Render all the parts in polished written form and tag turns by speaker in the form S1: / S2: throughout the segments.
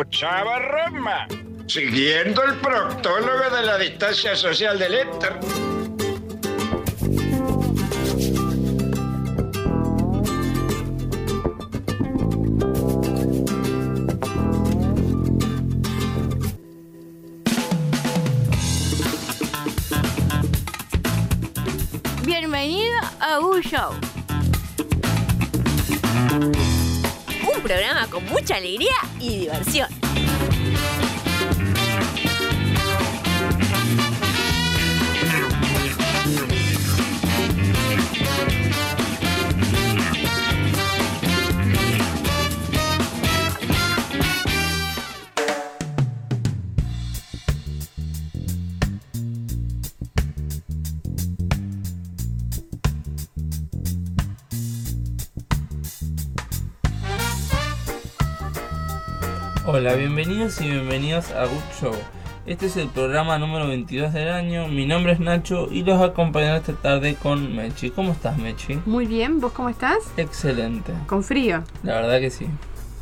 S1: Ochava Roma, siguiendo el proctólogo de la distancia social del éter.
S2: Bienvenido a un show. Un programa con mucha alegría y diversión.
S3: Hola, bienvenidos y bienvenidas a Good Show. Este es el programa número 22 del año. Mi nombre es Nacho y los acompañaré esta tarde con Mechi. ¿Cómo estás, Mechi?
S4: Muy bien, ¿vos cómo estás?
S3: Excelente.
S4: Con frío.
S3: La verdad que sí.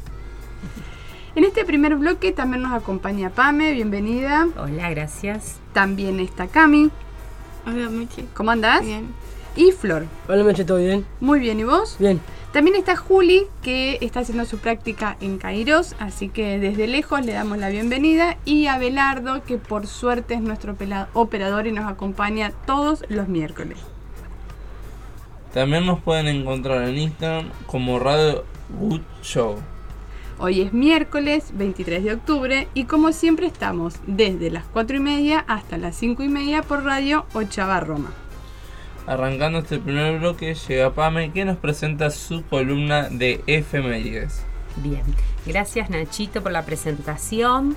S4: En este primer bloque también nos acompaña Pame, bienvenida.
S5: Hola, gracias.
S4: También está Cami.
S2: Hola, Mechi.
S4: ¿Cómo andás?
S2: Bien.
S4: Y Flor.
S6: Hola, Meche, ¿todo bien?
S4: Muy bien, ¿y vos?
S6: Bien.
S4: También está Juli, que está haciendo su práctica en Kairos, así que desde lejos le damos la bienvenida. Y a Belardo, que por suerte es nuestro operador y nos acompaña todos los miércoles.
S3: También nos pueden encontrar en Instagram como Radio Good Show.
S4: Hoy es miércoles 23 de octubre y como siempre estamos desde las 4:30 hasta las 5:30 por Radio Ochava Roma.
S3: Arrancando este primer bloque llega Pame, que nos presenta su columna de efemérides.
S5: Bien, gracias Nachito por la presentación.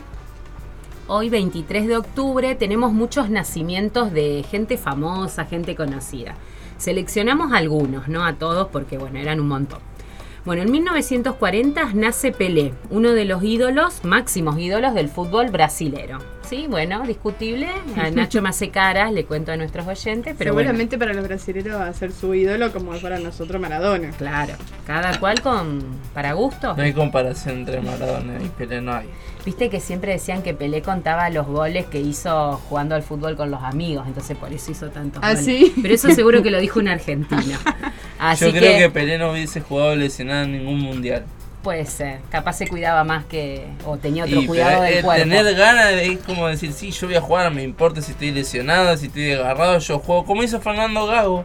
S5: Hoy 23 de octubre tenemos muchos nacimientos de gente famosa, gente conocida. Seleccionamos algunos, no a todos porque bueno, eran un montón. Bueno, en 1940 nace Pelé, uno de los máximos ídolos del fútbol brasilero. Sí, bueno, discutible. A Nacho me hace caras, le cuento a nuestros oyentes, pero
S4: seguramente
S5: bueno.
S4: para los brasileños va a ser su ídolo como para nosotros Maradona.
S5: Claro, cada cual para gusto.
S3: No hay comparación entre Maradona y Pelé, no hay.
S5: Viste que siempre decían que Pelé contaba los goles que hizo jugando al fútbol con los amigos, entonces por eso hizo tantos goles.
S4: ¿Sí?
S5: Pero eso seguro que lo dijo un argentino. Así
S3: Yo creo que Pelé no hubiese jugado lesionado en ningún mundial.
S5: Puede ser, capaz se cuidaba más o tenía otro cuidado del cuerpo.
S3: Tener ganas es como decir, sí, yo voy a jugar, me importa si estoy lesionado, si estoy agarrado, yo juego. Como hizo Fernando Gago.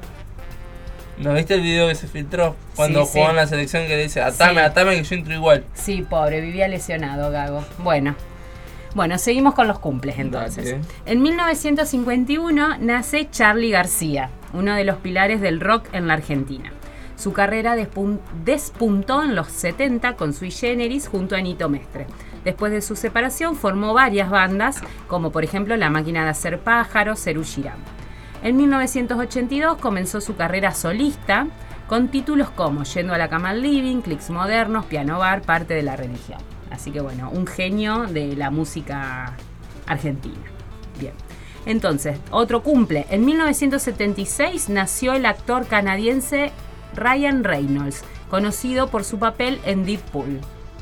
S3: ¿No viste el video que se filtró? Cuando
S5: Sí,
S3: jugó
S5: sí.
S3: en la selección que le dice, atame que yo entro igual.
S5: Sí, pobre, vivía lesionado Gago. Bueno, seguimos con los cumples entonces.
S3: Dale.
S5: En 1951 nace Charly García, uno de los pilares del rock en la Argentina. Su carrera despuntó en los 70 con Sui Generis junto a Nito Mestre. Después de su separación formó varias bandas, como por ejemplo La Máquina de Hacer Pájaros, Serú Girán. En 1982 comenzó su carrera solista con títulos como Yendo a la cama al living, Clics modernos, Piano bar, Parte de la religión. Así que bueno, un genio de la música argentina. Bien. Entonces, otro cumple. En 1976 nació el actor canadiense Ryan Reynolds, conocido por su papel en Deadpool.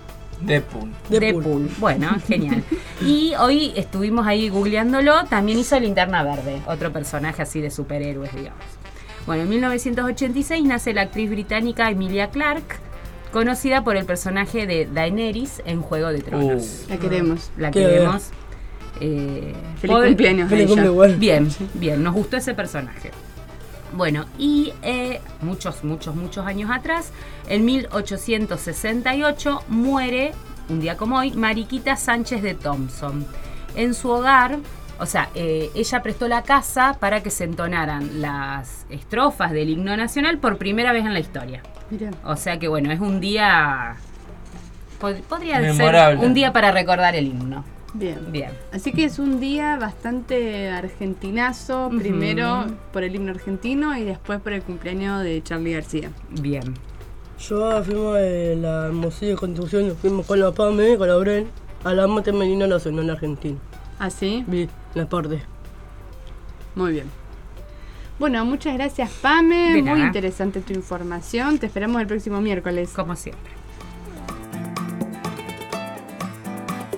S5: Deadpool. Bueno, genial. Y hoy estuvimos ahí googleándolo. También hizo Linterna Verde, otro personaje así de superhéroes, digamos. Bueno, en 1986 nace la actriz británica Emilia Clarke, conocida por el personaje de Daenerys en Juego de Tronos.
S4: La queremos.
S5: La queremos.
S4: Feliz cumpleaños.
S6: Feliz cumple igual.
S5: Bien, nos gustó ese personaje. Bueno, y muchos años atrás, en 1868, muere, un día como hoy, Mariquita Sánchez de Thompson. En su hogar, o sea, ella prestó la casa para que se entonaran las estrofas del himno nacional por primera vez en la historia.
S4: Mirá.
S5: O sea que bueno, es un día, podría
S3: memorable.
S5: ser un día para recordar el himno.
S4: Bien. Así que es un día bastante argentinazo, primero por el himno argentino y después por el cumpleaños de Charly García.
S5: Bien.
S6: Yo fuimos de la Hermosilla de Constitución, fuimos con la Pame, con la Bren, a la Mate Medina Nacional Argentina.
S4: ¿Ah, sí?
S6: Vi la parte.
S4: Muy bien. Bueno, muchas gracias, Pame.
S5: De
S4: Muy
S5: nada.
S4: interesante tu información. Te esperamos el próximo miércoles.
S5: Como siempre.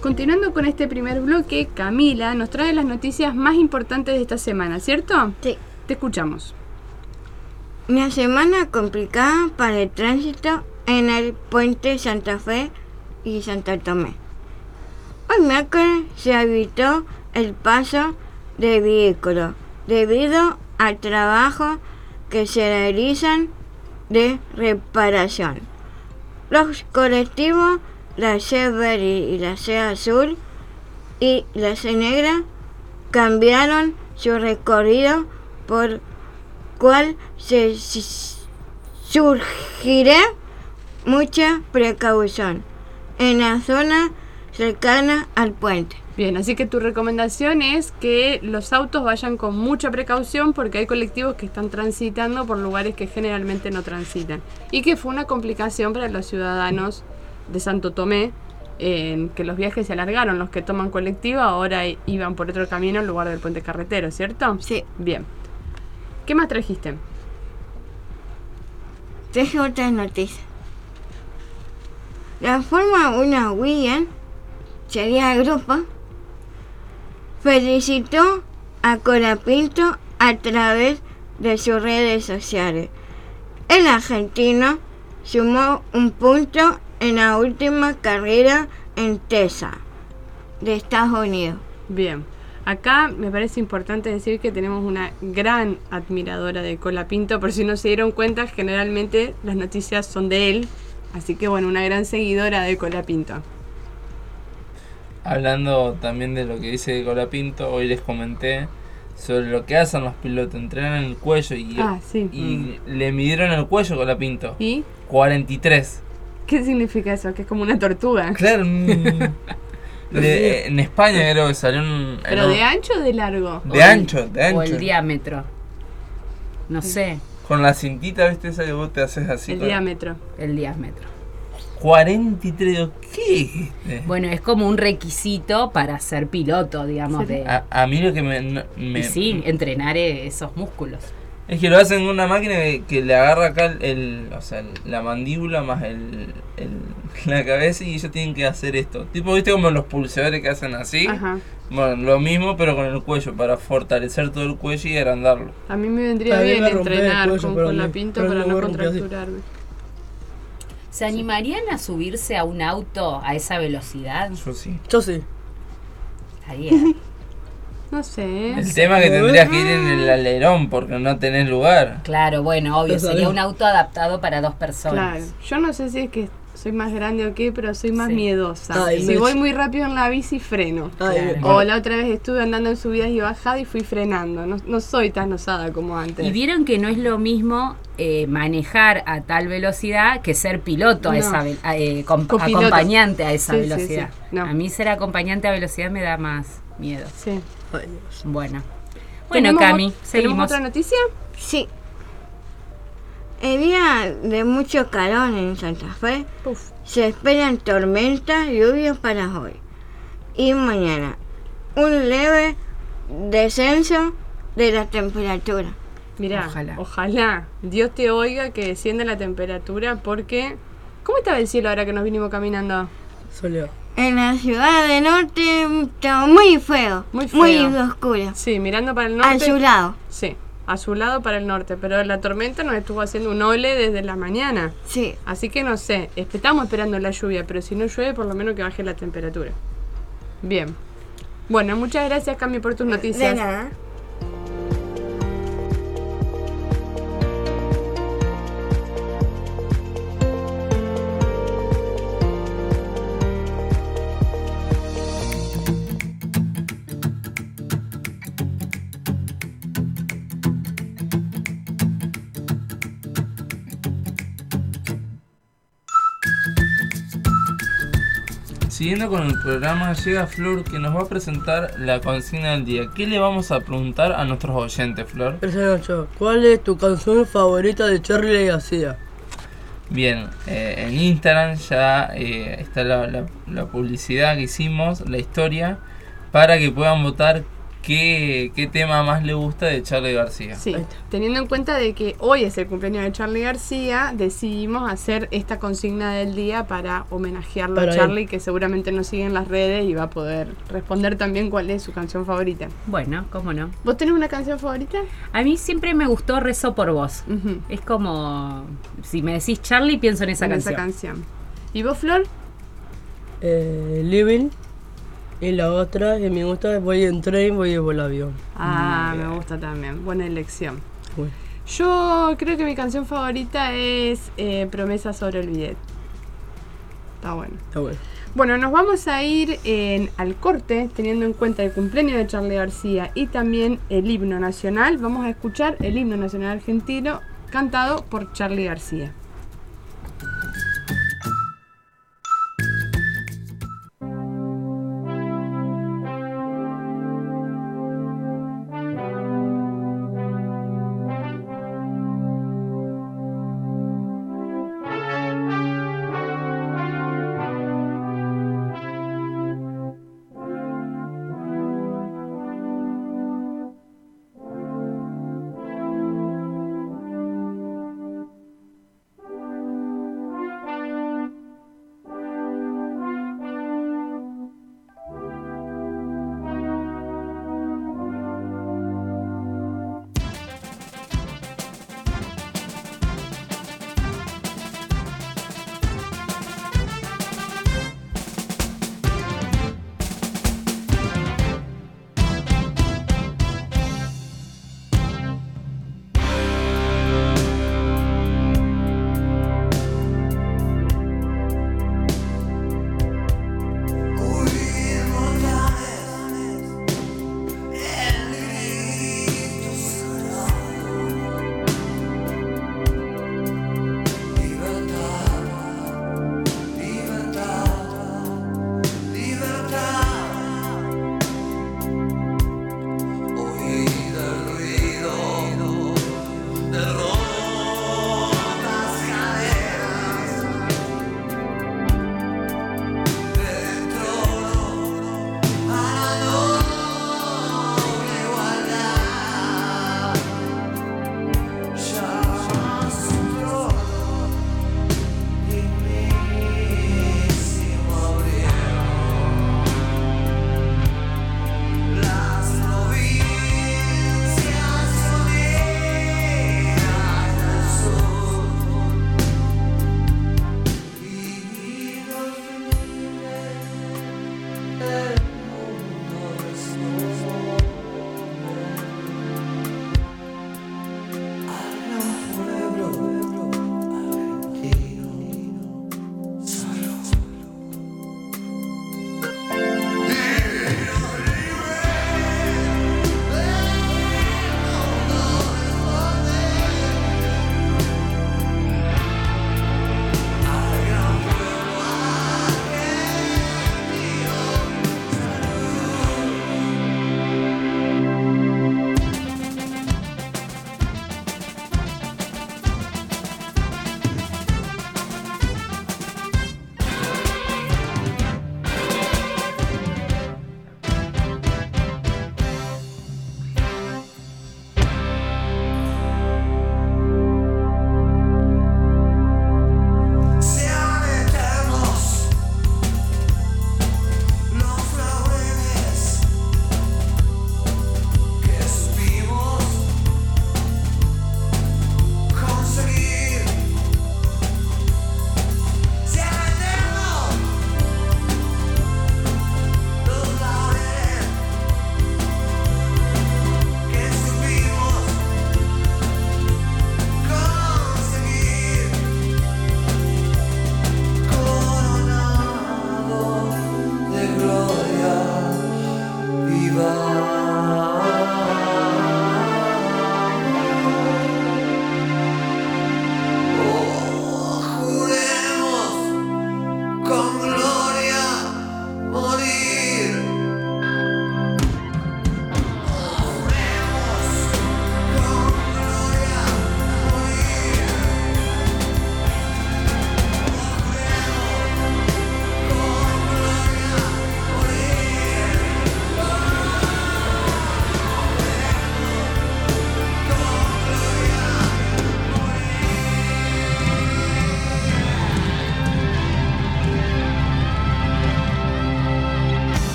S4: Continuando con este primer bloque, Camila nos trae las noticias más importantes de esta semana, ¿cierto?
S7: Sí.
S4: Te escuchamos.
S7: Una semana complicada para el tránsito en el puente Santa Fe y Santo Tomé. Hoy miércoles se evitó el paso de vehículos debido al trabajo que se realizan de reparación. Los colectivos, la C verde y la C azul y la C negra, cambiaron su recorrido por cual se surgirá mucha precaución en la zona cercana al puente.
S4: Bien, así que tu recomendación es que los autos vayan con mucha precaución porque hay colectivos que están transitando por lugares que generalmente no transitan. Y que fue una complicación para los ciudadanos de Santo Tomé, que los viajes se alargaron. Los que toman colectivo ahora iban por otro camino en lugar del puente carretero, ¿cierto?
S7: Sí.
S4: Bien. ¿Qué más trajiste?
S7: Traje otras noticias. La Fórmula 1 Williams, sería el grupo, felicitó a Colapinto a través de sus redes sociales. El argentino sumó un punto en la última carrera en Texas, de Estados Unidos.
S4: Bien. Acá me parece importante decir que tenemos una gran admiradora de Colapinto, por si no se dieron cuenta, generalmente las noticias son de él, así que bueno, una gran seguidora de Colapinto.
S3: Hablando también de lo que dice Colapinto, hoy les comenté sobre lo que hacen los pilotos, entrenan el cuello y le midieron el cuello a Colapinto.
S4: ¿Y
S3: 43.
S4: qué significa eso? Que es como una tortuga.
S3: Claro, en España creo que salió
S4: ¿Pero de ancho o de largo?
S3: De ancho.
S5: O el diámetro. No sé,
S3: Con la cintita, ¿viste? Esa que vos te haces así.
S4: El diámetro.
S5: el diámetro.
S3: 43. ¿Qué es este?
S5: Bueno, es como un requisito para ser piloto, digamos.
S4: Sí.
S3: A mí lo que
S5: Y sí, entrenar esos músculos.
S3: es que lo hacen en una máquina que le agarra acá la mandíbula más la cabeza y ellos tienen que hacer esto. Tipo, ¿viste como los pulsadores que hacen así?
S4: Ajá.
S3: Bueno, lo mismo pero con el cuello, para fortalecer todo el cuello y agrandarlo.
S4: A mí me vendría
S6: A mí
S4: bien
S6: me rompe el
S4: entrenar
S6: cuello,
S4: con
S6: pero
S4: Colapinto
S6: no
S4: para no
S6: me rompe así.
S4: contracturarme.
S5: ¿Se animarían a subirse a un auto a esa velocidad?
S3: Yo sí.
S6: Yo sí.
S5: Estaría.
S4: No sé.
S3: El tema es que tendrías que ir en el alerón porque no tenés lugar.
S5: Claro, bueno, obvio,
S6: Lo
S5: sería
S6: sabía.
S5: un auto adaptado para dos personas.
S4: Claro. Yo no sé si es que soy más grande o qué, pero soy más
S5: Sí.
S4: miedosa.
S6: Ay,
S4: Si
S6: Mechi.
S4: voy muy rápido en la bici, freno.
S6: Ay,
S5: Claro.
S4: O la otra vez estuve andando en subidas y bajadas y fui frenando. No soy tan osada como antes.
S5: Y vieron que no es lo mismo manejar a tal velocidad que ser piloto a
S4: No.
S5: esa
S4: Copiloto.
S5: acompañante a esa
S4: Sí, sí,
S5: velocidad.
S4: sí. No.
S5: A mí ser acompañante a velocidad me da más miedo.
S4: Sí.
S6: ay, Dios.
S5: Bueno,
S4: ¿Tenemos
S5: Cami,
S4: ¿Tenemos
S5: seguimos.
S4: otra noticia?
S7: Sí. El día de mucho calor en Santa Fe,
S4: Uf.
S7: se esperan tormentas, lluvias para hoy y mañana. Un leve descenso de la temperatura.
S4: Mirá,
S5: Ojalá.
S4: ojalá Dios te oiga que descienda la temperatura porque... ¿Cómo estaba el cielo ahora que nos vinimos caminando?
S6: Soleado.
S7: En la ciudad del norte está muy feo,
S4: Muy feo.
S7: muy oscuro.
S4: Sí, mirando para el norte.
S7: Azulado,
S4: Sí, azulado para el norte, pero la tormenta nos estuvo haciendo un ole desde la mañana.
S7: sí.
S4: Así que no sé, estamos esperando la lluvia, pero si no llueve, por lo menos que baje la temperatura. Bien. Bueno, muchas gracias, Cami, por tus
S7: De
S4: noticias.
S7: nada.
S3: Siguiendo con el programa, llega Flor que nos va a presentar la consigna del día. ¿Qué le vamos a preguntar a nuestros oyentes, Flor?
S6: Esa noche, ¿cuál es tu canción favorita de Charly García?
S3: Bien, en Instagram ya está la publicidad que hicimos, la historia, para que puedan votar qué tema más le gusta de Charly García.
S4: Sí,
S6: Ahí está.
S4: teniendo en cuenta de que hoy es el cumpleaños de Charly García, decidimos hacer esta consigna del día para homenajearlo
S6: Para
S4: a
S6: él.
S4: Charly, que seguramente nos sigue en las redes y va a poder responder también cuál es su canción favorita.
S5: Bueno, cómo no.
S4: ¿Vos tenés una canción favorita?
S5: A mí siempre me gustó Rezo por vos.
S4: Ujú.
S5: Es como, si me decís Charlie, pienso en esa
S4: En
S5: canción.
S4: esa canción. ¿Y vos, Flor?
S6: Living. Y la otra que me gusta es Voy en tren, voy por el avión.
S4: Me gusta también. Buena elección.
S6: Bueno,
S4: Yo creo que mi canción favorita es Promesa sobre el bidet. Está bueno.
S6: está bueno.
S4: Bueno, nos vamos a ir al corte, teniendo en cuenta el cumpleaños de Charly García y también el himno nacional. Vamos a escuchar el himno nacional argentino cantado por Charly García.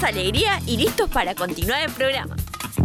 S2: más alegría y listos para continuar el programa.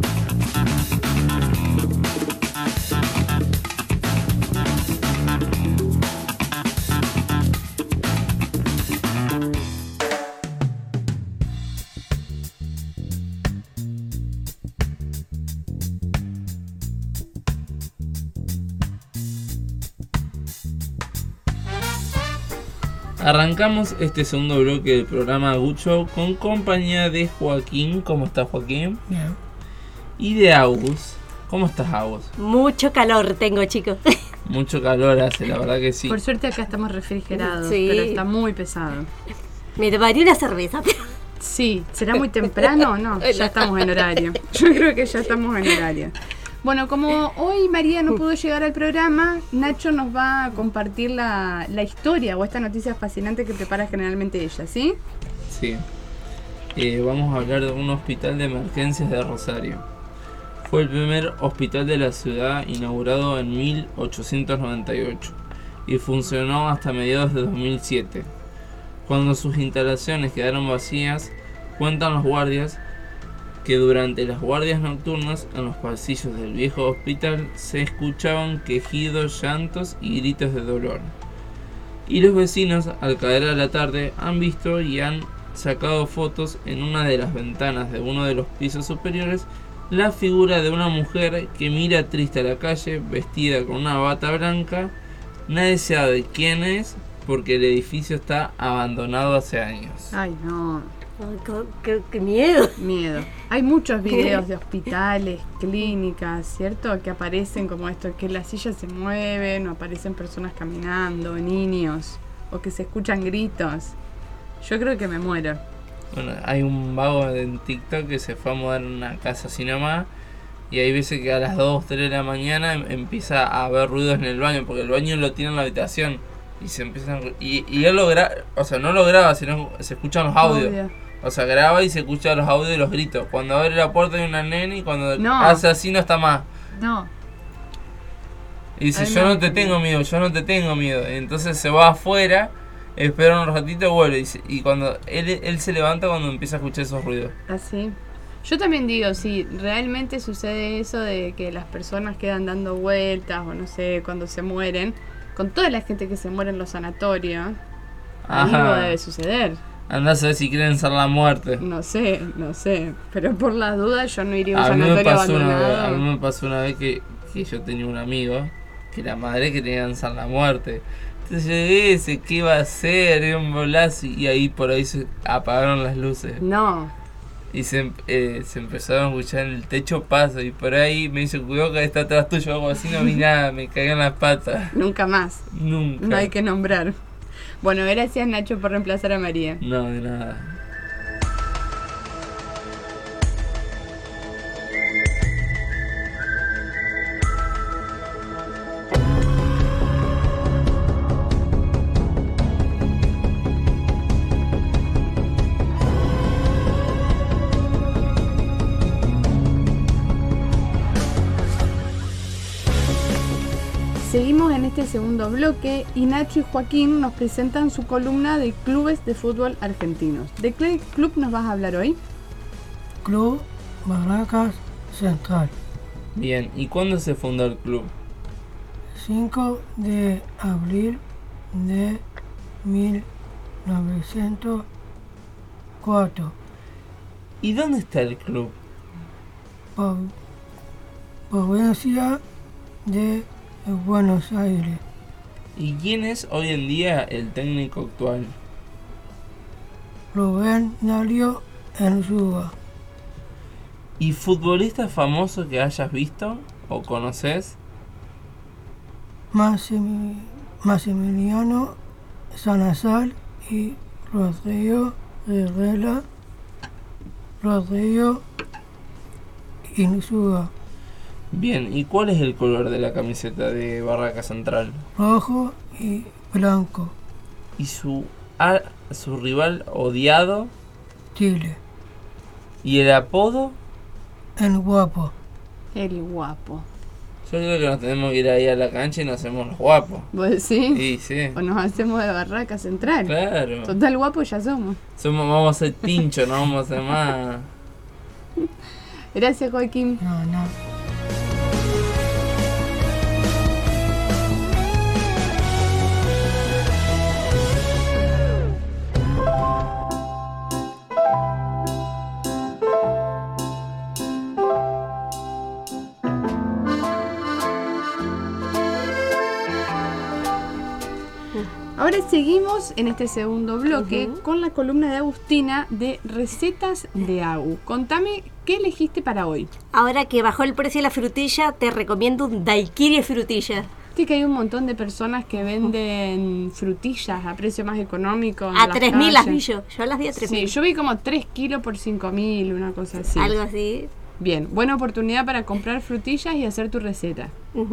S3: Arrancamos este segundo bloque del programa Good Show con compañía de Joaquín. ¿Cómo estás, Joaquín?
S6: Bien.
S3: Y de Agus. ¿Cómo estás, Agus?
S8: Mucho calor tengo, chicos.
S3: Mucho calor hace, la verdad que sí.
S4: Por suerte acá estamos refrigerados,
S8: Sí.
S4: pero está muy pesado.
S8: Me tomaría una cerveza, pero...
S4: Sí, ¿será muy temprano o no? Ya estamos en horario. Yo creo que ya estamos en horario. Bueno, como hoy María no pudo llegar al programa, Nacho nos va a compartir la historia o esta noticia fascinante que prepara generalmente ella, ¿sí?
S3: Sí. Vamos a hablar de un hospital de emergencias de Rosario. Fue el primer hospital de la ciudad inaugurado en 1898 y funcionó hasta mediados de 2007. Cuando sus instalaciones quedaron vacías, cuentan los guardias que durante las guardias nocturnas en los pasillos del viejo hospital se escuchaban quejidos, llantos y gritos de dolor. Y los vecinos, al caer a la tarde, han visto y han sacado fotos en una de las ventanas de uno de los pisos superiores la figura de una mujer que mira triste a la calle, vestida con una bata blanca. Nadie sabe quién es porque el edificio está abandonado hace años.
S4: Ay, no.
S8: Ay, qué miedo.
S4: Miedo. Hay muchos videos de hospitales, clínicas, ¿cierto? Que aparecen como esto, que las sillas se mueven, o aparecen personas caminando, niños, o que se escuchan gritos. Yo creo que me muero.
S3: Bueno, hay un vago en TikTok que se fue a mudar en una casa así nomás. Y hay veces que a las 2, 3 de la mañana empieza a haber ruidos en el baño, porque el baño lo tiene en la habitación. Y se empiezan. Y él lo graba, o sea, no lo graba, sino se escuchan los audios.
S4: Obvio.
S3: O sea, graba y se escucha los audios y los gritos. Cuando abre la puerta hay una nena y cuando
S4: No.
S3: hace así no está más.
S4: No.
S3: Y dice,
S4: Ay,
S3: yo
S4: no,
S3: no te tengo miedo, yo no te tengo miedo. Entonces se va afuera, espera un ratito y vuelve. Y cuando él se levanta cuando empieza a escuchar esos ruidos.
S4: Así. Yo también digo, si realmente sucede eso de que las personas quedan dando vueltas o no sé, cuando se mueren, con toda la gente que se muere en los sanatorios, algo
S3: Ajá.
S4: debe suceder.
S3: Andá a saber si quieren ser la muerte.
S4: No sé, pero por las dudas yo no iría a un
S3: A mí me
S4: sanatorio
S3: pasó
S4: abandonado.
S3: una vez que yo tenía un amigo que la madre quería lanzar la muerte. Entonces yo dije, ¿qué iba a hacer? Era un bolazo. Y ahí por ahí se apagaron las luces.
S4: No,
S3: Y se empezaron a escuchar en el techo paso. Y por ahí me dice, cuidado que está atrás tuyo. Algo así, no vi nada, me caí en las patas.
S4: nunca más.
S3: Nunca.
S4: No hay que nombrar. Bueno, gracias Nacho por reemplazar a María.
S3: No, de nada.
S4: Seguimos en este segundo bloque y Nacho y Joaquín nos presentan su columna de clubes de fútbol argentinos. ¿De qué club nos vas a hablar hoy?
S6: Club Barracas Central.
S3: Bien, ¿y cuándo se fundó el club?
S6: 5 de abril de 1904.
S3: ¿Y dónde está el club?
S6: Provincia de Buenos Aires.
S3: ¿Y quién es hoy en día el técnico actual?
S6: Rubén Darío Enzúa.
S3: ¿Y futbolista famoso que hayas visto o conoces?
S6: Maximiliano Salazar y Rodrigo Herrera. Rodrigo Enzúa.
S3: Bien, ¿y cuál es el color de la camiseta de Barraca Central?
S6: Rojo y blanco.
S3: ¿Y su rival odiado?
S6: Chile.
S3: ¿Y el apodo?
S6: El guapo.
S4: El guapo.
S3: Yo creo que nos tenemos que ir ahí a la cancha y nos hacemos los guapos.
S4: ¿Vos decís?
S3: Sí, sí.
S4: O nos hacemos de Barraca Central.
S3: Claro.
S4: Total guapos ya somos.
S3: Vamos a ser pincho, no vamos a ser más.
S4: Gracias, Joaquín.
S5: No.
S4: Ahora seguimos en este segundo bloque con la columna de Agustina de recetas de Agu. Contame, ¿qué elegiste para hoy?
S8: Ahora que bajó el precio de la frutilla, te recomiendo un daiquiri de frutilla.
S4: Viste que hay un montón de personas que venden frutillas a precio más económico.
S8: A 3.000 las vi yo. Yo las vi a 3.000.
S4: Sí, yo vi como 3 kilos por 5.000, una cosa así.
S8: Algo así.
S4: Bien, buena oportunidad para comprar frutillas y hacer tu receta.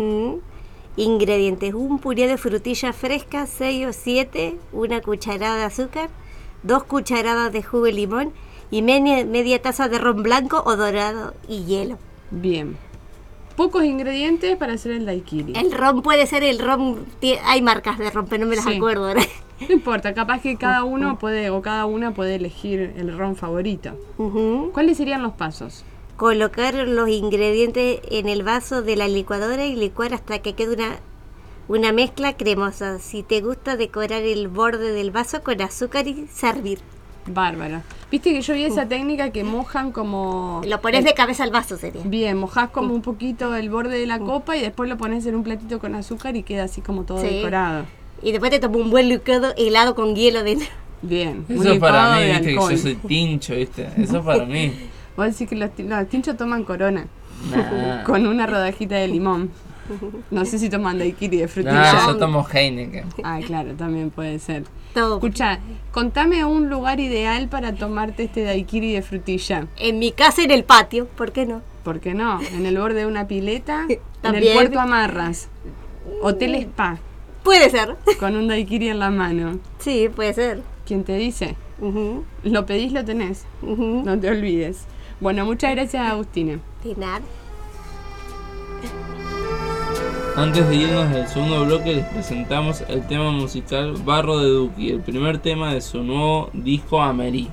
S8: Ingredientes: un puré de frutillas frescas, 6 o 7, una cucharada de azúcar, 2 cucharadas de jugo de limón y media taza de ron blanco o dorado y hielo.
S4: Bien. Pocos ingredientes para hacer el daiquiri.
S8: El ron puede ser el ron, hay marcas de ron, pero no me las acuerdo ahora.
S4: No importa, capaz que cada uno puede o cada una puede elegir el ron favorito. ¿Cuáles serían los pasos?
S8: Colocar los ingredientes en el vaso de la licuadora y licuar hasta que quede una mezcla cremosa. Si te gusta, decorar el borde del vaso con azúcar y servir.
S4: Bárbaro. Viste que yo vi esa técnica que mojan como...
S8: Lo pones de cabeza al vaso, sería.
S4: Bien, mojás como un poquito el borde de la copa y después lo pones en un platito con azúcar y queda así como todo decorado.
S8: Y después te tomas un buen licuado helado con hielo dentro.
S4: Bien.
S3: Eso es para mí, viste, que yo soy tincho, viste. Eso es para mí.
S4: Vos decís que los tinchos toman Corona.
S3: Nah.
S4: Con una rodajita de limón. No sé si toman daiquiri de frutilla.
S3: No, yo tomo Heineken.
S4: Ah, claro, también puede ser.
S8: Todo.
S4: Escucha, contame un lugar ideal para tomarte este daiquiri de frutilla.
S8: En mi casa, en el patio, ¿por qué no?
S4: ¿Por qué no? En el borde de una pileta, en
S8: También.
S4: el Puerto Amarras, Hotel Spa,
S8: Puede ser.
S4: con un daiquiri en la mano.
S8: Sí, puede ser.
S4: ¿Quién te dice? Lo pedís, lo tenés. No te olvides. Bueno, muchas gracias, Agustina.
S8: De nada.
S3: Antes de irnos del segundo bloque les presentamos el tema musical Barro de Duki, el primer tema de su nuevo disco Amerí.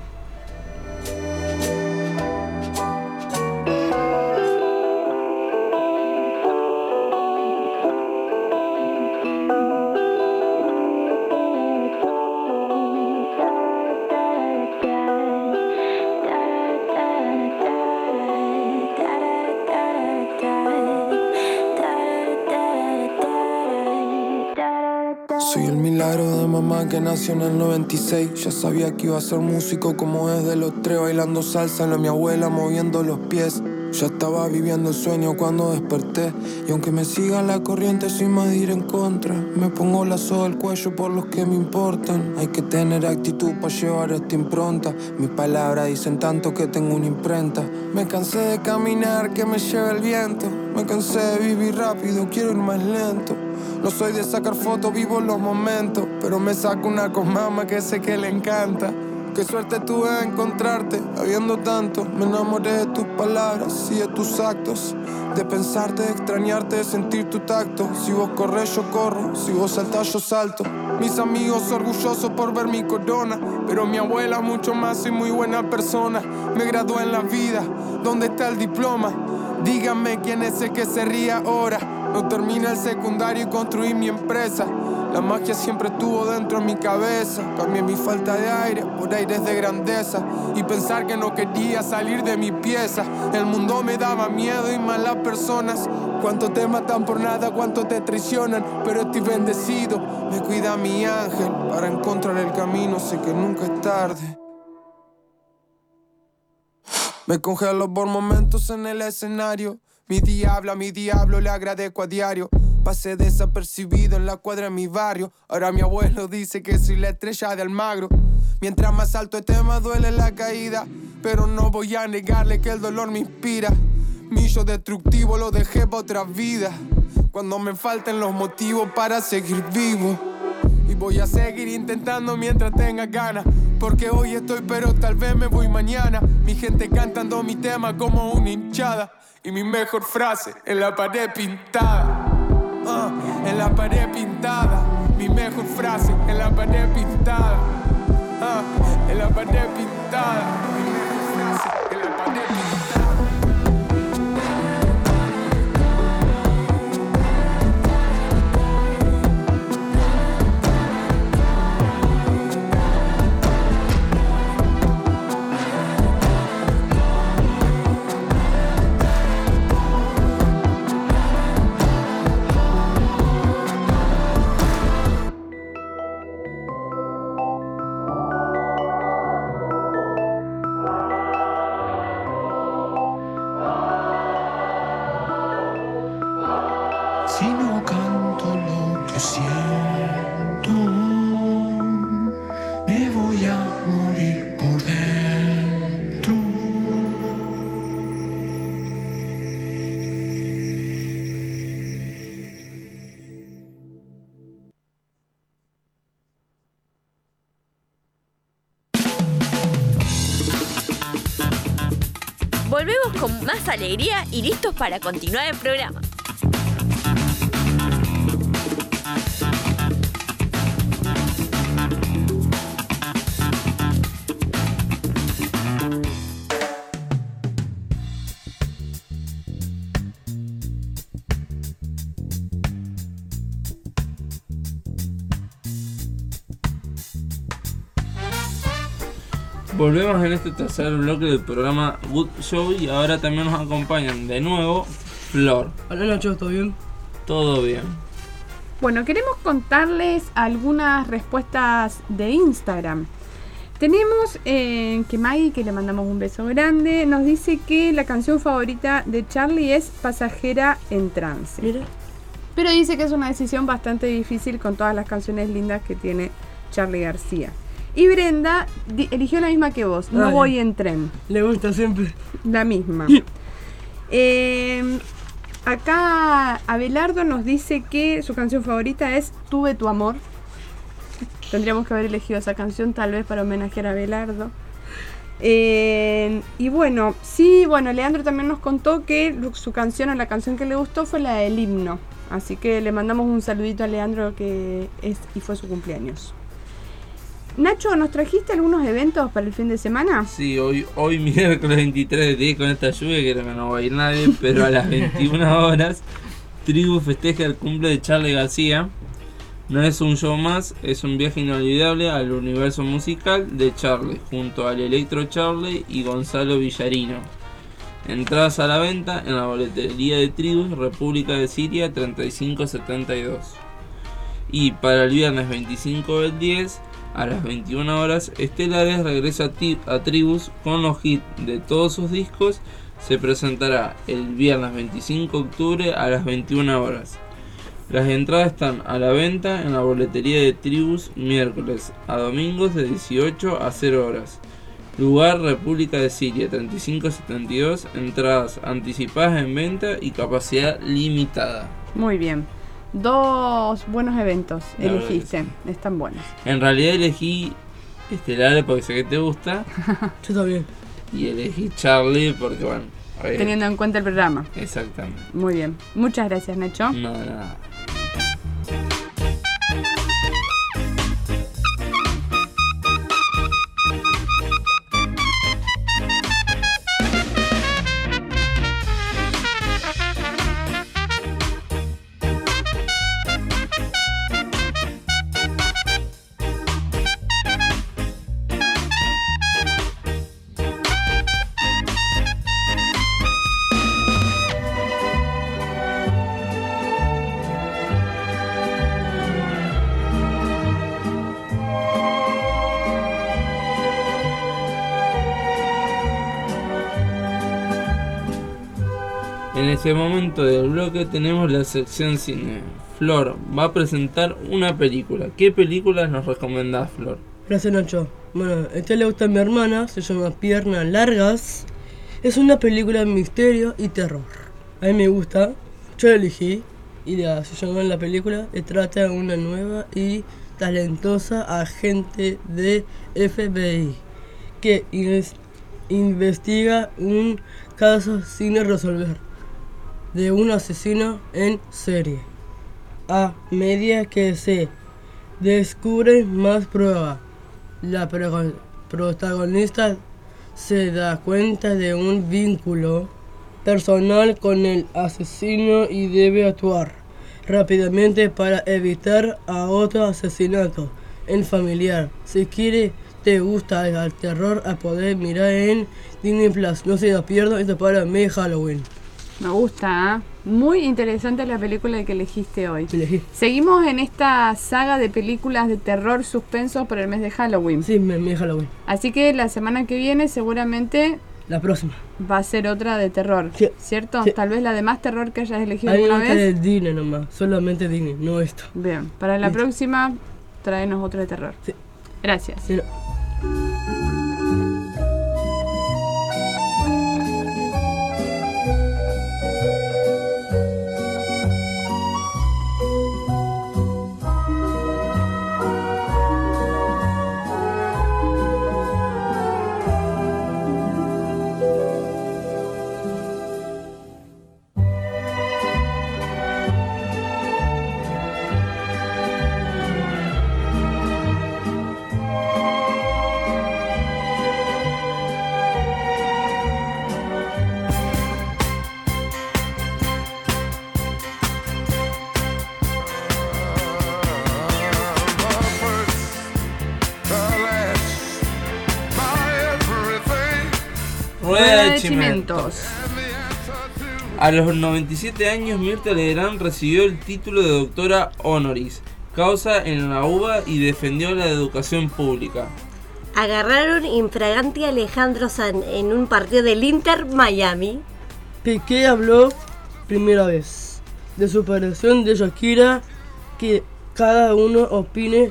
S9: Soy el milagro de mamá que nació en el 96. Ya sabía que iba a ser músico como desde los 3, bailando salsa en la mi abuela, moviendo los pies. Ya estaba viviendo el sueño cuando desperté. Y aunque me siga la corriente, soy más de ir en contra. Me pongo la soga al cuello por los que me importan. Hay que tener actitud para llevar esta impronta. Mis palabras dicen tanto que tengo una imprenta. Me cansé de caminar, que me lleve el viento. Me cansé de vivir rápido, quiero ir más lento. No soy de sacar fotos, vivo los momentos. Pero me saco una con mamá que sé que le encanta. Qué suerte tuve de encontrarte, habiendo tanto. Me enamoré de tus palabras y de tus actos. De pensarte, de extrañarte, de sentir tu tacto. Si vos corres, yo corro, si vos saltás, yo salto. Mis amigos orgullosos por ver mi corona. Pero mi abuela mucho más, soy muy buena persona. Me gradué en la vida, ¿dónde está el diploma? Díganme quién es el que se ríe ahora. No terminé el secundario y construí mi empresa. La magia siempre estuvo dentro de mi cabeza. Cambié mi falta de aire por aires de grandeza. Y pensar que no quería salir de mi pieza. El mundo me daba miedo y malas personas. Cuánto te matan por nada, cuánto te traicionan. Pero estoy bendecido, me cuida mi ángel. Para encontrar el camino sé que nunca es tarde. Me congelo por momentos en el escenario. Mi diablo le agradezco a diario. Pasé desapercibido en la cuadra de mi barrio. Ahora mi abuelo dice que soy la estrella de Almagro. Mientras más alto esté, más duele la caída. Pero no voy a negarle que el dolor me inspira. Mi yo destructivo lo dejé para otra vida. Cuando me falten los motivos para seguir vivo. Y voy a seguir intentando mientras tenga ganas. porque hoy estoy pero tal vez me voy mañana. Mi gente cantando mi tema como una hinchada. Y mi mejor frase en la pared pintada. En la pared pintada. Mi mejor frase en la pared pintada. En la pared pintada. Mi mejor frase en la pared pintada.
S10: Si no canto lo que siento, me voy a morir por dentro.
S2: Volvemos con más alegría y listos para continuar el programa.
S3: Volvemos en este tercer bloque del programa Good Show y ahora también nos acompañan de nuevo Flor.
S6: Hola Nacho, ¿todo bien?
S3: Todo bien.
S4: Bueno, queremos contarles algunas respuestas de Instagram. Tenemos que Maggie, que le mandamos un beso grande, nos dice que la canción favorita de Charlie es Pasajera en Trance.
S6: Mira.
S4: Pero dice que es una decisión bastante difícil con todas las canciones lindas que tiene Charly García. Y Brenda eligió la misma que vos, No voy en tren.
S6: Le gusta siempre.
S4: La misma. Acá Abelardo nos dice que su canción favorita es Tuve tu amor. Tendríamos que haber elegido esa canción tal vez para homenajear a Abelardo. Y bueno, Leandro también nos contó que su canción o la canción que le gustó fue la del himno. Así que le mandamos un saludito a Leandro que fue su cumpleaños. Nacho, ¿nos trajiste algunos eventos para el fin de semana?
S3: Sí, hoy miércoles 23 de 10 con esta lluvia, creo que no va a ir nadie, pero a las 21 horas Tribu festeja el cumple de Charly García. No es un show más, es un viaje inolvidable al universo musical de Charly, junto al Electro Charly y Gonzalo Villarino. Entradas a la venta en la boletería de Tribu, República de Siria 3572. Y para el viernes 25 del 10, a las 21 horas, Estelares regresa a Tribus con los hits de todos sus discos. Se presentará el viernes 25 de octubre a las 21 horas. Las entradas están a la venta en la boletería de Tribus miércoles a domingos de 18 a 0 horas. Lugar República de Siria 3572, entradas anticipadas en venta y capacidad limitada.
S4: Muy bien. 2 buenos eventos elegiste, están buenos.
S3: En realidad elegí Estelares porque sé que te gusta.
S6: Yo también.
S3: Y elegí Charly porque bueno,
S4: teniendo en cuenta el programa.
S3: Exactamente.
S4: Muy bien. Muchas gracias, Nacho.
S3: No, de nada. En este momento del bloque tenemos la sección cine. Flor va a presentar una película. ¿Qué películas nos recomendás, Flor?
S6: Gracias, Nacho. Bueno, esta le gusta a mi hermana, se llama Piernas Largas. Es una película de misterio y terror. A mí me gusta, yo la elegí y se llama la película. Trata de una nueva y talentosa agente de FBI que investiga un caso sin resolver de un asesino en serie. A medida que se descubren más pruebas, la protagonista se da cuenta de un vínculo personal con el asesino y debe actuar rápidamente para evitar a otro asesinato en familiar. Si te gusta el terror, a poder mirar en Disney Plus. No se la pierdan, esto para mi Halloween.
S4: Me gusta, ¿eh? Muy interesante la película que elegiste hoy.
S6: Elegí.
S4: Seguimos en esta saga de películas de terror suspenso por el mes de Halloween.
S6: Sí, mes de Halloween.
S4: Así que la semana que viene seguramente
S6: la próxima
S4: va a ser otra de terror,
S6: sí.
S4: ¿cierto?
S6: Sí.
S4: Tal vez la de más terror que hayas elegido
S6: Hay
S4: alguna
S6: una
S4: vez.
S6: de Disney nomás, solamente Disney, no esto.
S4: Bien, para la próxima tráenos otra de terror.
S6: Sí.
S4: Gracias.
S6: Sí, no.
S3: Rueda de Chimentos. A los 97 años, Mirta Legrand recibió el título de doctora honoris causa en la UBA y defendió la educación pública.
S8: Agarraron infraganti a Alejandro Sanz en un partido del Inter Miami.
S6: Piqué habló primera vez de su operación de Shakira, que cada uno opine.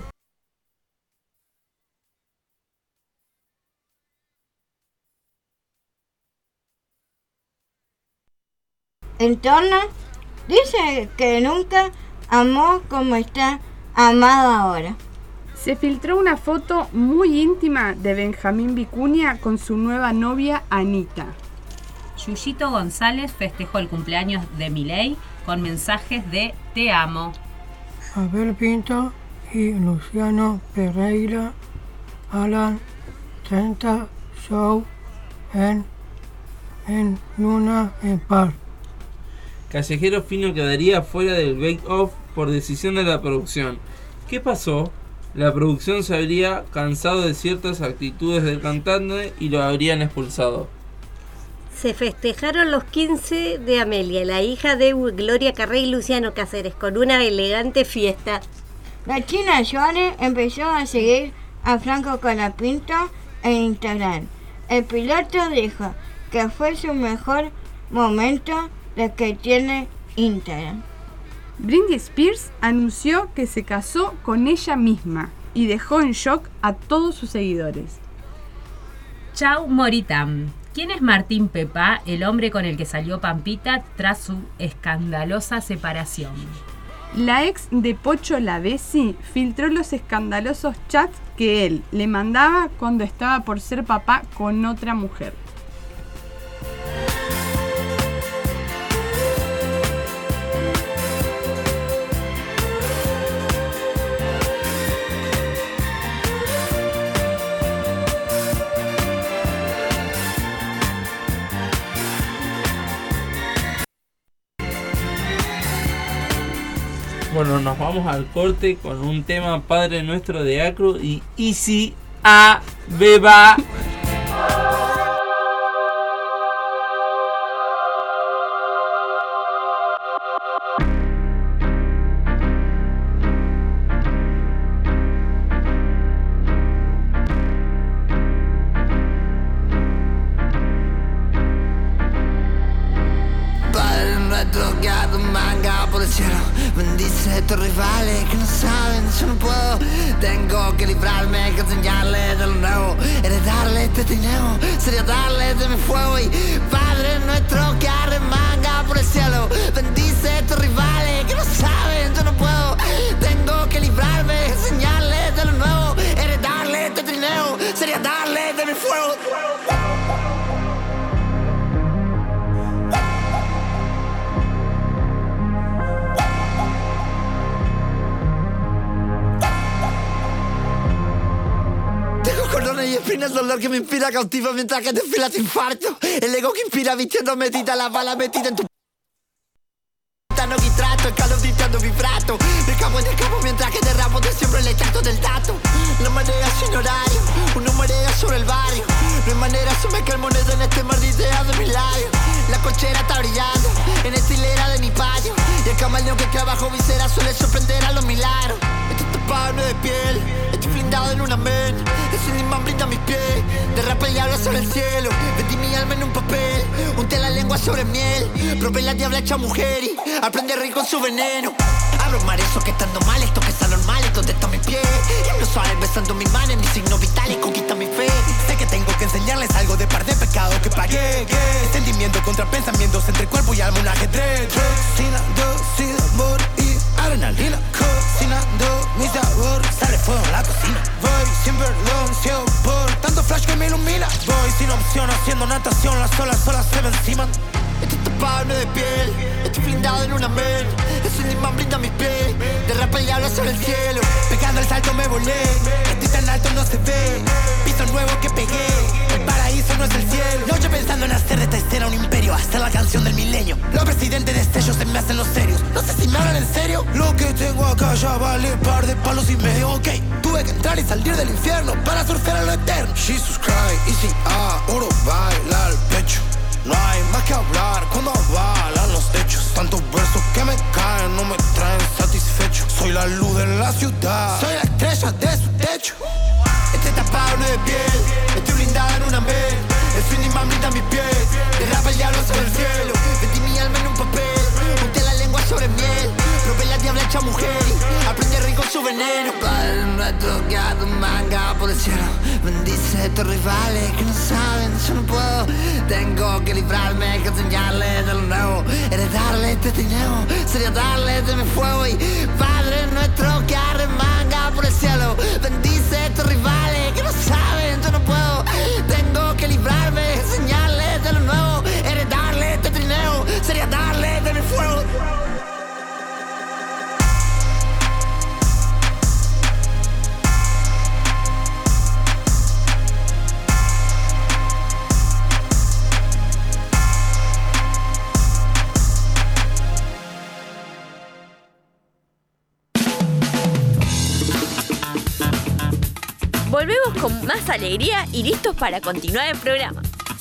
S7: Entonces, dice que nunca amó como está amado ahora.
S4: Se filtró una foto muy íntima de Benjamín Vicuña con su nueva novia Anita.
S5: Yuyito González festejó el cumpleaños de Milei con mensajes de "Te amo".
S10: Abel Pinto y Luciano Pereira Alan 30 show en Luna en Par.
S3: Callejero Fino quedaría fuera del Bake Off por decisión de la producción. ¿Qué pasó? La producción se habría cansado de ciertas actitudes del cantante y lo habrían expulsado.
S8: Se festejaron los 15 de Amelia, la hija de Gloria Carré y Luciano Cáceres, con una elegante fiesta.
S7: La China Suárez empezó a seguir a Franco Colapinto en Instagram. El piloto dijo que fue su mejor momento de que tiene Instagram.
S4: Britney Spears anunció que se casó con ella misma y dejó en shock a todos sus seguidores.
S5: Chau Moritán. ¿Quién es Martín Pepa, el hombre con el que salió Pampita tras su escandalosa separación?
S4: La ex de Pocho Lavesi filtró los escandalosos chats que él le mandaba cuando estaba por ser papá con otra mujer.
S3: Bueno, nos vamos al corte con un tema Padre Nuestro de Acro y Easy a Beba.
S11: Padre nuestro que a tu manga por el cielo, bendice a estos rivales que no saben, yo no puedo. Tengo que librarme, que enseñarles de lo nuevo, heredarles este dinero, sería darles de mi fuego. Y Padre nuestro que arremanga por el cielo, bendice a estos rivales que no saben, yo no puedo. Tengo que librarme, enseñarles morfina, el dolor que me inspira cautivo mientras que desfila tu infarto. El ego que inspira vistiendo medita, la bala metida en tu no distrato, el calor dictando vibrato. Me cago en el campo mientras que derramo de siempre el extracto del dato. No mareas sin horario, uno marea sobre el barrio. No hay manera, se me cae el moneda en este mar de ideas de mis labios. La cochera está brillando en esta hilera de mi patio. Y el camaleón que clava bajo visera suele sorprender a los milagros. Estoy tapado no de piel, estoy blindado en un amén. Ese imán brinda mis pies, derrapa y habla sobre el cielo. Vendí mi alma en un papel, unté la lengua sobre miel. Probé la diabla hecha mujer y aprendí a reír con su veneno. Abro mares que estando mal, esto que está normal, es donde está mi pie. Y no suave besando mi mano en mis signos vitales, conquista mi fe.
S12: Sé que tengo que enseñarles algo de par de pecado que pagué. Sentimiento contra pensamientos entre cuerpo y alma, un ajedrez. Cocinando sin amor y adrenalina. Cocinando mi sabor, sale fuego en la cocina. Voy sin perdón, ciego por tanto flash que me ilumina. Voy sin opción haciendo natación, las olas se me enciman.
S11: Estoy tapado no de piel, estoy blindado en un amén. Ese imán brinda mis pies, derrapa y habla sobre el cielo.
S12: Pegando el salto me volé, estoy tan alto no se ve. Piso nuevo que pegué, el paraíso no es el cielo. Noche pensando en hacer de esta escena un imperio, hasta la canción del milenio. Los presidentes de sellos se me hacen los serios, no sé si me hablan en serio.
S11: Lo que tengo acá ya vale par de palos y medio, ok.
S12: Tuve que entrar y salir del infierno para surfear a lo eterno.
S11: Jesus Christ, y si oro baila al pecho.
S12: No hay más que hablar cuando avalan los hechos.
S11: Tantos versos que me caen no me traen satisfecho.
S12: Soy la luz de la ciudad,
S11: soy la estrella de su techo. Estoy tapado no de piel, estoy blindado en un amén. El fin imán brinda mis pies, derrapa y hablo sobre el cielo. Vendí mi alma en un papel, unté la lengua sobre miel. Probé la diabla hecha mujer y aprendí a reír con su veneno.
S12: Padre nuestro que a tu manga por el cielo, bendice a estos rivales que no saben, yo no puedo. Tengo que librarme, que enseñarles de lo nuevo. Heredarle este trineo, sería darle de mi fuego. Y Padre nuestro que arremanga por el cielo, bendice a estos rivales que no saben, yo no puedo. Tengo que librarme, enseñarles de lo nuevo. Heredarle este trineo, sería darle de mi fuego.
S2: Volvemos con más alegría y listos para continuar el programa.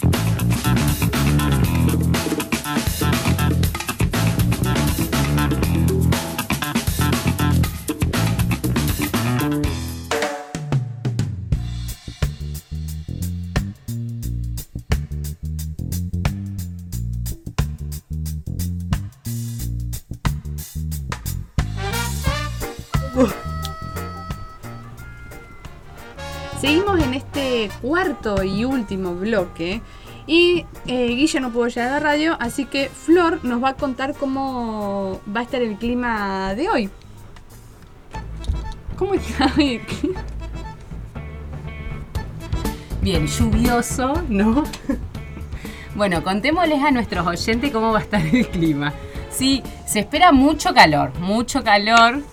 S4: Seguimos en este cuarto y último bloque y Guille no pudo llegar a la radio, así que Flor nos va a contar cómo va a estar el clima de hoy. ¿Cómo está hoy el clima?
S5: Bien, lluvioso, ¿no? Bueno, contémosles a nuestros oyentes cómo va a estar el clima. Sí, se espera mucho calor, mucho calor.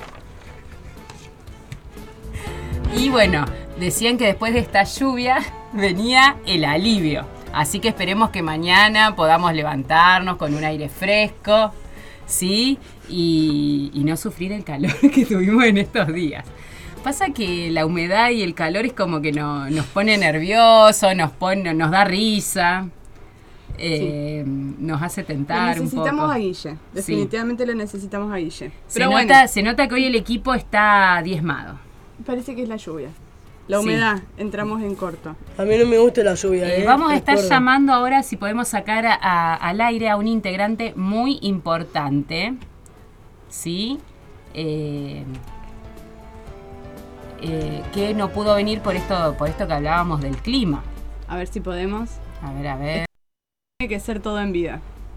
S5: Y bueno, decían que después de esta lluvia venía el alivio. Así que esperemos que mañana podamos levantarnos con un aire fresco, ¿sí? Y no sufrir el calor que tuvimos en estos días. Pasa que la humedad y el calor es como que nos pone nerviosos, nos da risa, sí. Nos hace tentar un poco.
S4: Necesitamos a Guille, definitivamente lo necesitamos a Guille.
S5: Se nota que hoy el equipo está diezmado.
S4: Parece que es la lluvia. La humedad, entramos en corto.
S6: A mí no me gusta la lluvia.
S5: Vamos a estar llamando ahora si podemos sacar al aire a un integrante muy importante. ¿Sí? Que no pudo venir por esto que hablábamos del clima.
S4: A ver si podemos.
S5: A ver.
S4: Tiene que ser todo en vida.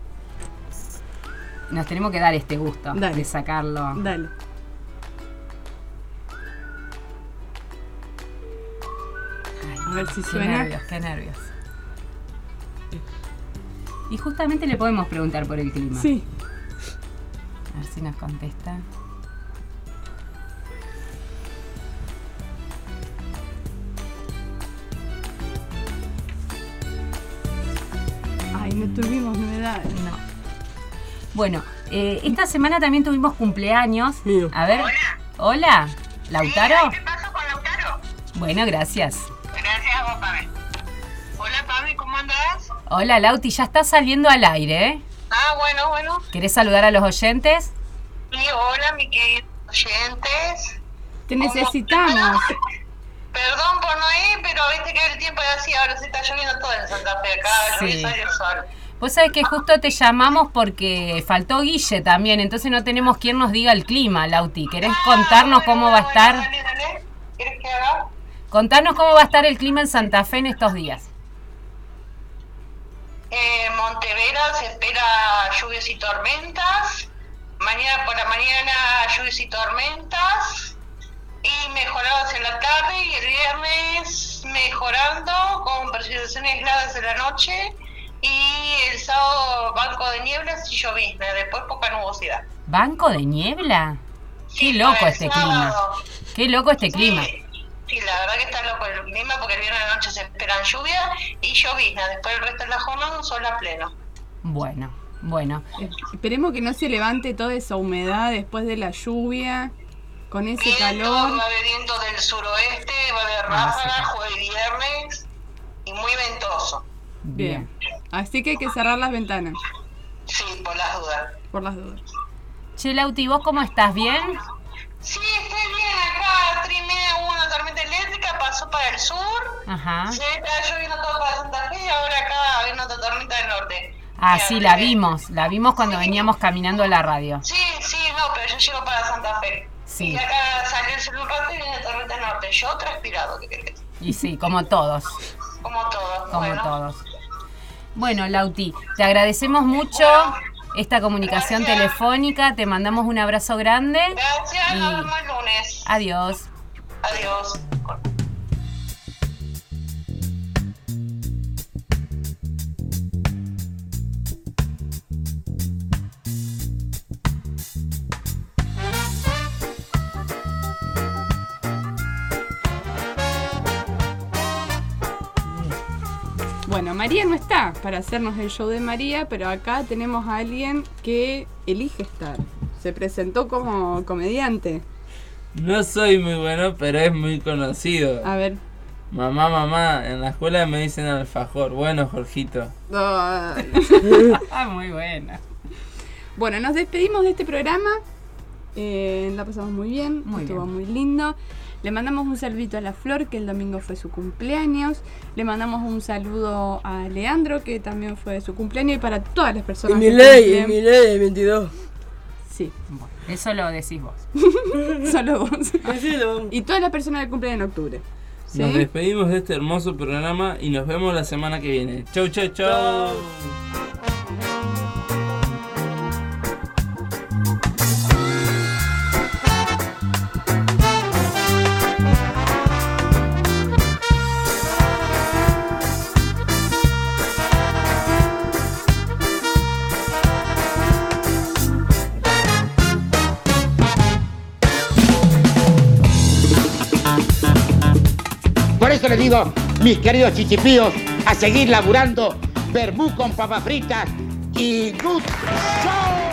S5: Nos tenemos que dar este gusto de sacarlo.
S4: Dale. A ver si suena.
S5: Qué nervios. Y justamente le podemos preguntar por el clima.
S4: Sí.
S5: A ver si nos contesta.
S4: no tuvimos novedades.
S5: No. Bueno, esta semana también tuvimos cumpleaños.
S6: Mío.
S5: A ver. Hola. ¿Lautaro?
S13: ¿Qué pasó con Lautaro?
S5: Bueno, gracias.
S13: Gracias a vos, Pame. Hola, Pame, ¿cómo andás?
S5: Hola, Lauti, ya estás saliendo al aire, ¿eh?
S13: Ah, bueno.
S5: ¿Querés saludar a los oyentes?
S13: Sí, hola, mis queridos oyentes.
S4: Te necesitamos.
S13: Perdón por no ir, pero viste que el tiempo es así, ahora se está lloviendo todo en Santa Fe, acá
S5: Sí.
S13: sale el sol.
S5: Vos sabés que justo te llamamos porque faltó Guille también, entonces no tenemos quien nos diga el clima, Lauti. ¿Querés contarnos cómo va a estar?
S13: Dale. ¿Quieres que haga?
S5: Contanos cómo va a estar el clima en Santa Fe en estos días.
S13: Montevera se espera lluvias y tormentas. Mañana por la mañana lluvias y tormentas. Y mejoradas en la tarde. Y el viernes mejorando con precipitaciones aisladas en la noche. Y el sábado banco de nieblas y llovizna. Después poca nubosidad.
S5: ¿Banco de niebla?
S13: Sí,
S5: Qué loco
S13: para el
S5: este
S13: sábado.
S5: clima. Qué loco este clima.
S13: Sí, la verdad que está loco el clima porque el viernes a la noche se esperan lluvia y llovizna. Después el resto de la jornada un sol a pleno.
S5: Bueno.
S4: Esperemos que no se levante toda esa humedad después de la lluvia, con ese calor.
S13: Va a haber viento del suroeste, va a haber ráfagas, jueves y viernes y muy ventoso.
S4: Bien. Así que hay que cerrar las ventanas.
S13: Sí, por las dudas.
S4: Por las dudas.
S5: Che, Lauti, ¿vos cómo estás? ¿Bien?
S13: Sí, estoy bien acá. 3:30 hubo una tormenta eléctrica, pasó para el sur.
S5: Ajá.
S13: Se está lloviendo todo para Santa Fe y ahora acá viene otra tormenta del norte.
S5: Ah, sí, la vimos cuando veníamos caminando a la radio.
S13: Sí, no, pero yo llego para Santa Fe.
S5: Sí.
S13: Y acá salió el celular rato y viene tormenta del norte. Yo transpirado, ¿qué querés?
S5: Y sí, como todos.
S13: Como todos.
S5: Como todos. Bueno, Lauti, te agradecemos mucho esta comunicación telefónica, te mandamos un abrazo grande.
S13: Gracias, nos vemos el lunes.
S5: Adiós.
S13: Adiós.
S4: Bueno, María no está para hacernos el show de María, pero acá tenemos a alguien que elige estar. Se presentó como comediante.
S3: No soy muy bueno, pero es muy conocido.
S4: A ver.
S3: Mamá, en la escuela me dicen alfajor. Bueno, Jorgito.
S5: Muy buena.
S4: Bueno, nos despedimos de este programa. La pasamos muy bien, estuvo muy lindo. Le mandamos un saludito a La Flor, que el domingo fue su cumpleaños. Le mandamos un saludo a Leandro, que también fue su cumpleaños. Y para todas las personas
S6: y mi ley, 22.
S4: Sí.
S5: Bueno, eso lo decís vos.
S4: Solo vos. Y todas las personas que cumplen en octubre. ¿Sí?
S3: Nos despedimos de este hermoso programa y nos vemos la semana que viene. Chau.
S14: Por eso les digo, mis queridos chichipíos, a seguir laburando, vermú con papas fritas y good show.